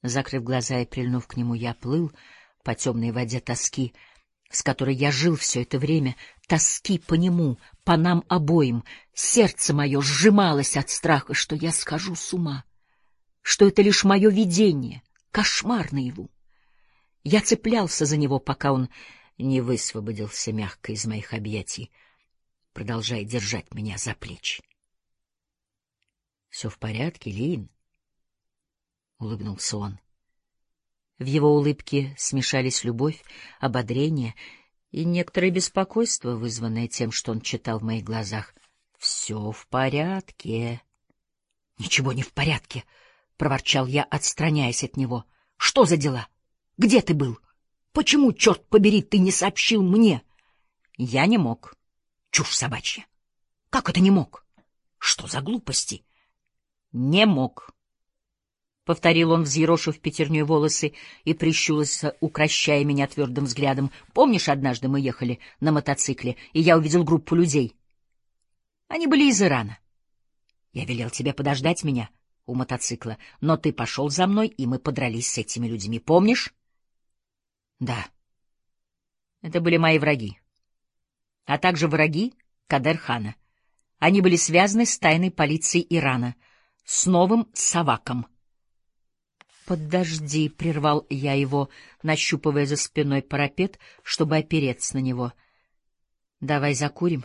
Закрыв глаза и прильнув к нему, я плыл по темной воде тоски, с которой я жил все это время, тоски по нему, по нам обоим. Сердце мое сжималось от страха, что я схожу с ума, что это лишь мое видение, кошмар наяву. Я цеплялся за него, пока он не высвободился мягко из моих объятий, продолжая держать меня за плечи. — Все в порядке, Лин? — улыбнулся он. В его улыбке смешались любовь, ободрение и некоторое беспокойство, вызванное тем, что он читал в моих глазах. — Все в порядке. — Ничего не в порядке, — проворчал я, отстраняясь от него. — Что за дела? Где ты был? Почему, черт побери, ты не сообщил мне? — Я не мог. — Чушь собачья. — Как это не мог? — Что за глупости? — Не мог. — повторил он, взъерошив пятерней волосы, и прищурился, укрощая меня твердым взглядом. — Помнишь, однажды мы ехали на мотоцикле, и я увидел группу людей? Они были из Ирана. Я велел тебе подождать меня у мотоцикла, но ты пошел за мной, и мы подрались с этими людьми. Помнишь? — Да. Это были мои враги, а также враги Кадер-хана. Они были связаны с тайной полицией Ирана, с новым Саваком. «Подожди», — прервал я его, нащупывая за спиной парапет, чтобы опереться на него. «Давай закурим».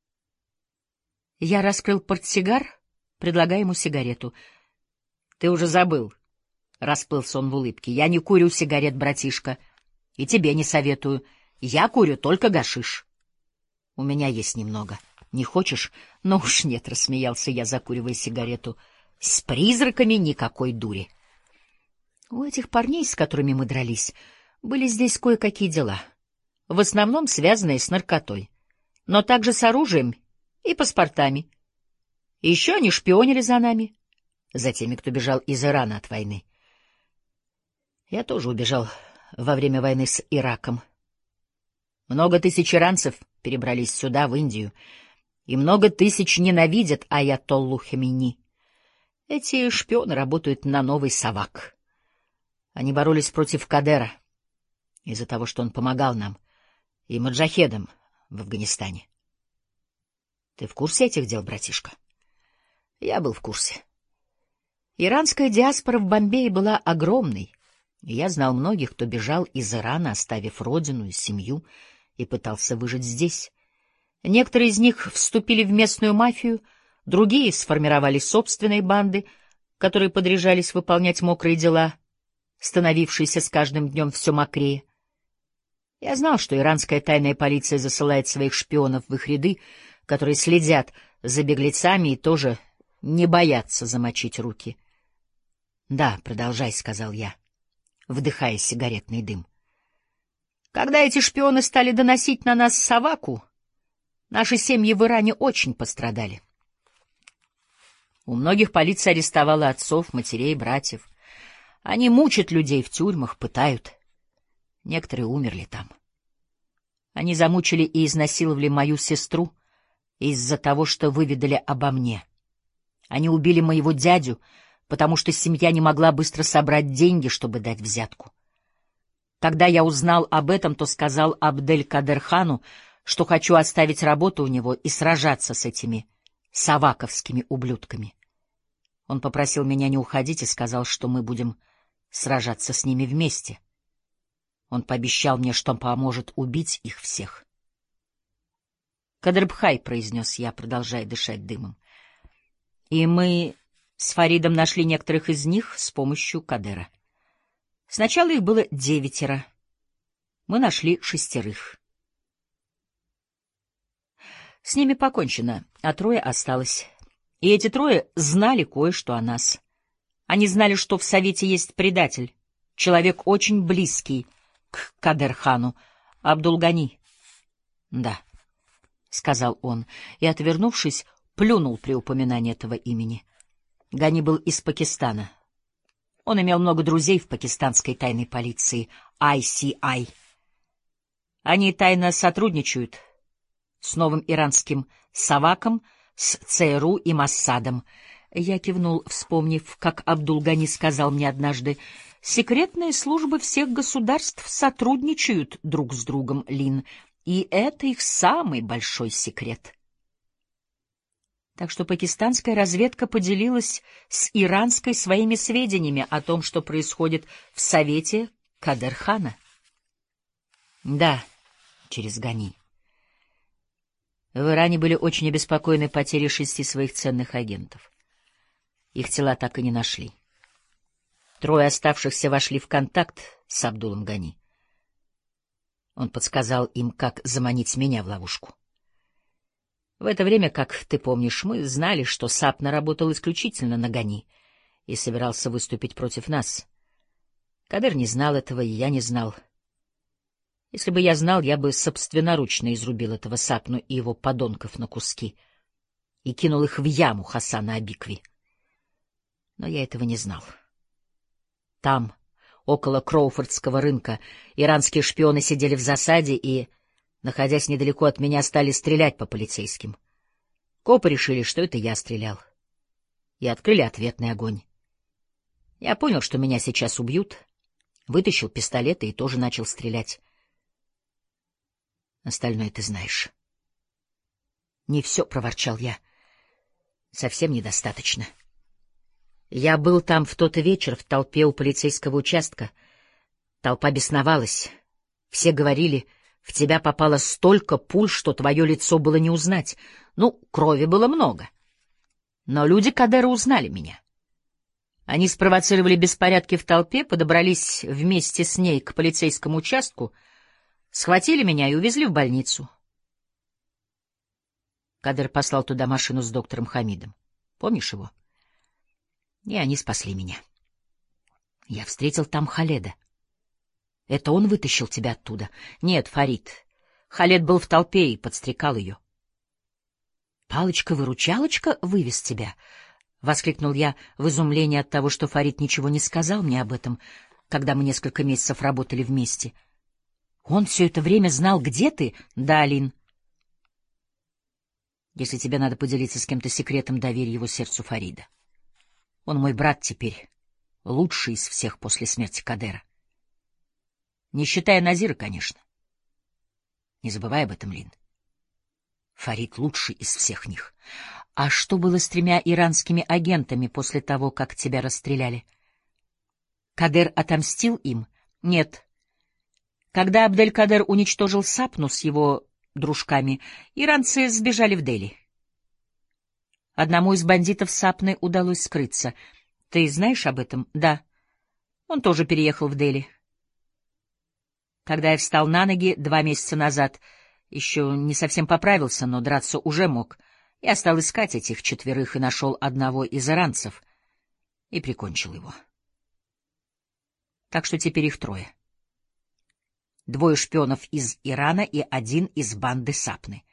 Я раскрыл портсигар, предлагая ему сигарету. «Ты уже забыл», — расплылся он в улыбке. «Я не курю сигарет, братишка, и тебе не советую. Я курю только гашиш. У меня есть немного. Не хочешь?» «Ну уж нет», — рассмеялся я, закуривая сигарету. «С призраками никакой дури». У этих парней, с которыми мы дрались, были здесь кое-какие дела, в основном связанные с наркотой, но также с оружием и паспортами. И еще они шпионили за нами, за теми, кто бежал из Ирана от войны. Я тоже убежал во время войны с Ираком. Много тысяч иранцев перебрались сюда, в Индию, и много тысяч ненавидят аятоллу Хомейни. Эти шпионы работают на новый Савак. Они боролись против Кадера из-за того, что он помогал нам, и маджахедам в Афганистане. Ты в курсе этих дел, братишка? Я был в курсе. Иранская диаспора в Бомбее была огромной, и я знал многих, кто бежал из Ирана, оставив родину и семью, и пытался выжить здесь. Некоторые из них вступили в местную мафию, другие сформировали собственные банды, которые подряжались выполнять мокрые дела, становившийся с каждым днем все мокрее. Я знал, что иранская тайная полиция засылает своих шпионов в их ряды, которые следят за беглецами и тоже не боятся замочить руки. — Да, продолжай, — сказал я, вдыхая сигаретный дым. Когда эти шпионы стали доносить на нас Саваку, наши семьи в Иране очень пострадали. У многих полиция арестовала отцов, матерей, братьев. Они мучат людей в тюрьмах, пытают. Некоторые умерли там. Они замучили и изнасиловали мою сестру из-за того, что выведали обо мне. Они убили моего дядю, потому что семья не могла быстро собрать деньги, чтобы дать взятку. Когда я узнал об этом, то сказал Абдель-Кадер-хану, что хочу оставить работу у него и сражаться с этими саваковскими ублюдками. Он попросил меня не уходить и сказал, что мы будем сражаться с ними вместе. Он пообещал мне, что поможет убить их всех. «Кадрбхай», — произнес я, продолжая дышать дымом. И мы с Фаридом нашли некоторых из них с помощью Кадера. Сначала их было 9. Мы нашли 6. С ними покончено, а 3 осталось. И эти 3 знали кое-что о нас. Они знали, что в Совете есть предатель, человек очень близкий к Кадер-хану, Абдул-Гани. — Да, — сказал он, и, отвернувшись, плюнул при упоминании этого имени. Гани был из Пакистана. Он имел много друзей в пакистанской тайной полиции ICI. Они тайно сотрудничают с новым иранским Саваком, с ЦРУ и Моссадом. Я кивнул, вспомнив, как Абдул-Гани сказал мне однажды: Секретные службы всех государств сотрудничают друг с другом, Лин, и это их самый большой секрет. Так что пакистанская разведка поделилась с иранской своими сведениями о том, что происходит в Совете Кадер-хана. Да, через Гани. В Иране были очень обеспокоены потерей 6 своих ценных агентов. Их тела так и не нашли. 3 оставшихся вошли в контакт с Абдулом Гани. Он подсказал им, как заманить меня в ловушку. В это время, как ты помнишь, мы знали, что Сапна работал исключительно на Гани и собирался выступить против нас. Кадер не знал этого, и я не знал. Если бы я знал, я бы собственноручно изрубил этого Сапну и его подонков на куски и кинул их в яму Хасана Абикви. Но я этого не знал. Там, около Кроуфордского рынка, иранские шпионы сидели в засаде и, находясь недалеко от меня, стали стрелять по полицейским. Копы решили, что это я стрелял, и открыли ответный огонь. Я понял, что меня сейчас убьют, вытащил пистолет и тоже начал стрелять. Остальное ты знаешь. Не все, — проворчал я. Совсем недостаточно. Я был там в тот вечер в толпе у полицейского участка. Толпа бесновалась. Все говорили: в тебя попало столько пуль, что твое лицо было не узнать. Ну, крови было много. Но люди Кадера узнали меня. Они спровоцировали беспорядки в толпе, подобрались вместе с ней к полицейскому участку, схватили меня и увезли в больницу. Кадер послал туда машину с доктором Хамидом. Помнишь его? И они спасли меня. Я встретил там Халеда. Это он вытащил тебя оттуда? Нет, Фарид. Халед был в толпе и подстрекал ее. Палочка-выручалочка вывез тебя? — воскликнул я в изумлении от того, что Фарид ничего не сказал мне об этом, когда мы несколько месяцев работали вместе. Он все это время знал, где ты? Да, Алин. Если тебе надо поделиться с кем-то секретом, доверь его сердцу Фарида. Он мой брат теперь, лучший из всех после смерти Кадера. Не считая Назира, конечно. Не забывай об этом, Лин. Фарид лучший из всех них. А что было с 3 иранскими агентами после того, как тебя расстреляли? Кадер отомстил им? Нет. Когда Абдель-Кадер уничтожил Сапну с его дружками, иранцы сбежали в Дели. Одному из бандитов Сапны удалось скрыться. Ты знаешь об этом? Да. Он тоже переехал в Дели. Когда я встал на ноги 2 месяца назад, еще не совсем поправился, но драться уже мог, я стал искать этих 4 и нашел одного из иранцев и прикончил его. Так что теперь их 3. 2 шпионов из Ирана и 1 из банды Сапны.